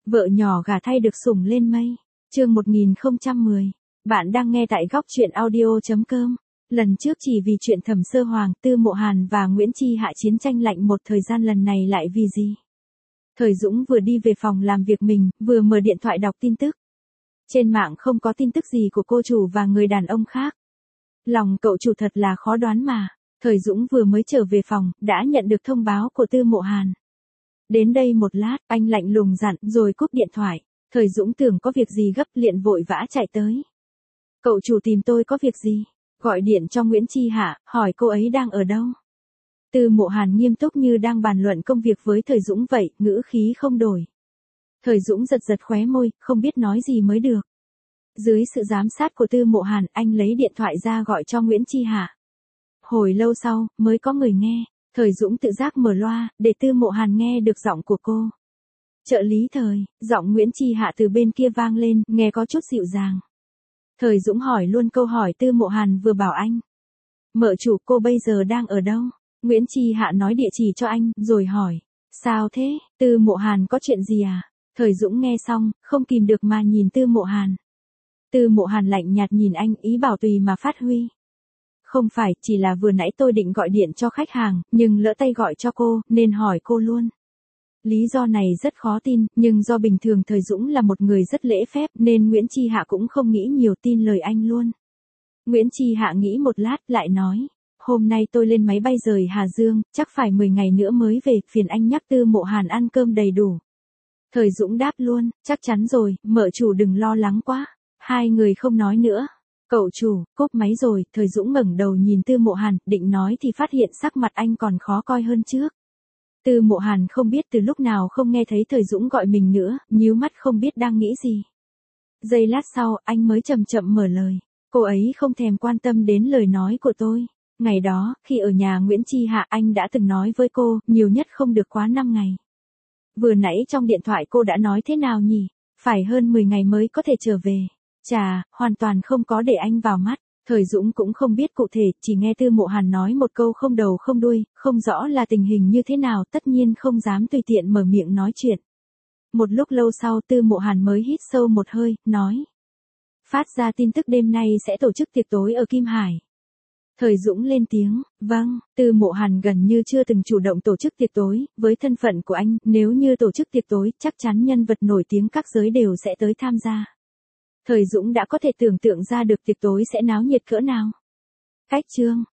Vợ nhỏ gả thay được sủng lên mây. Chương 1010. Bạn đang nghe tại góc truyện audio.com. Lần trước chỉ vì chuyện Thẩm Sơ Hoàng, Tư Mộ Hàn và Nguyễn Chi Hạ chiến tranh lạnh một thời gian, lần này lại vì gì? Thời Dũng vừa đi về phòng làm việc mình, vừa mở điện thoại đọc tin tức. Trên mạng không có tin tức gì của cô chủ và người đàn ông khác. Lòng cậu chủ thật là khó đoán mà. Thời Dũng vừa mới trở về phòng, đã nhận được thông báo của Tư Mộ Hàn. Đến đây một lát, anh lạnh lùng dặn, rồi cúp điện thoại. Thời Dũng tưởng có việc gì gấp, liền vội vã chạy tới. Cậu chủ tìm tôi có việc gì? Gọi điện cho Nguyễn Chi Hạ, hỏi cô ấy đang ở đâu. Tư Mộ Hàn nghiêm túc như đang bàn luận công việc với Thời Dũng vậy, ngữ khí không đổi. Thời Dũng giật giật khóe môi, không biết nói gì mới được. Dưới sự giám sát của Tư Mộ Hàn, anh lấy điện thoại ra gọi cho Nguyễn Chi Hạ. Hồi lâu sau, mới có người nghe. Thời Dũng tự giác mở loa, để Tư Mộ Hàn nghe được giọng của cô. Trợ lý Thời, giọng Nguyễn Chi Hạ từ bên kia vang lên, nghe có chút dịu dàng. Thời Dũng hỏi luôn câu hỏi Tư Mộ Hàn vừa bảo anh. Mợ chủ, cô bây giờ đang ở đâu? Nguyễn Chi Hạ nói địa chỉ cho anh, rồi hỏi. Sao thế, Tư Mộ Hàn có chuyện gì à? Thời Dũng nghe xong, không kìm được mà nhìn Tư Mộ Hàn. Tư Mộ Hàn lạnh nhạt nhìn anh, ý bảo tùy mà phát huy. Không phải, chỉ là vừa nãy tôi định gọi điện cho khách hàng, nhưng lỡ tay gọi cho cô, nên hỏi cô luôn. Lý do này rất khó tin, nhưng do bình thường Thời Dũng là một người rất lễ phép, nên Nguyễn Chi Hạ cũng không nghĩ nhiều, tin lời anh luôn. Nguyễn Chi Hạ nghĩ một lát, lại nói. Hôm nay tôi lên máy bay rời Hà Dương, chắc phải 10 ngày nữa mới về, phiền anh nhắc Tư Mộ Hàn ăn cơm đầy đủ. Thời Dũng đáp luôn, chắc chắn rồi, mợ chủ đừng lo lắng quá. Hai người không nói nữa. Cậu chủ, cúp máy rồi. Thời Dũng ngẩng đầu nhìn Tư Mộ Hàn, định nói thì phát hiện sắc mặt anh còn khó coi hơn trước. Tư Mộ Hàn không biết từ lúc nào không nghe thấy Thời Dũng gọi mình nữa, nhíu mắt không biết đang nghĩ gì. Giây lát sau, anh mới chậm chậm mở lời. Cô ấy không thèm quan tâm đến lời nói của tôi. Ngày đó, khi ở nhà Nguyễn Chi Hạ, anh đã từng nói với cô, nhiều nhất không được quá 5 ngày. Vừa nãy trong điện thoại cô đã nói thế nào nhỉ? Phải hơn 10 ngày mới có thể trở về. Chà, hoàn toàn không có để anh vào mắt. Thời Dũng cũng không biết cụ thể, chỉ nghe Tư Mộ Hàn nói một câu không đầu không đuôi, không rõ là tình hình như thế nào, tất nhiên không dám tùy tiện mở miệng nói chuyện. Một lúc lâu sau Tư Mộ Hàn mới hít sâu một hơi, nói. Phát ra tin tức đêm nay sẽ tổ chức tiệc tối ở Kim Hải. Thời Dũng lên tiếng, vâng. Tư Mộ Hàn gần như chưa từng chủ động tổ chức tiệc tối, với thân phận của anh, nếu như tổ chức tiệc tối, chắc chắn nhân vật nổi tiếng các giới đều sẽ tới tham gia. Thời Dũng đã có thể tưởng tượng ra được tiệc tối sẽ náo nhiệt cỡ nào. Cách chương.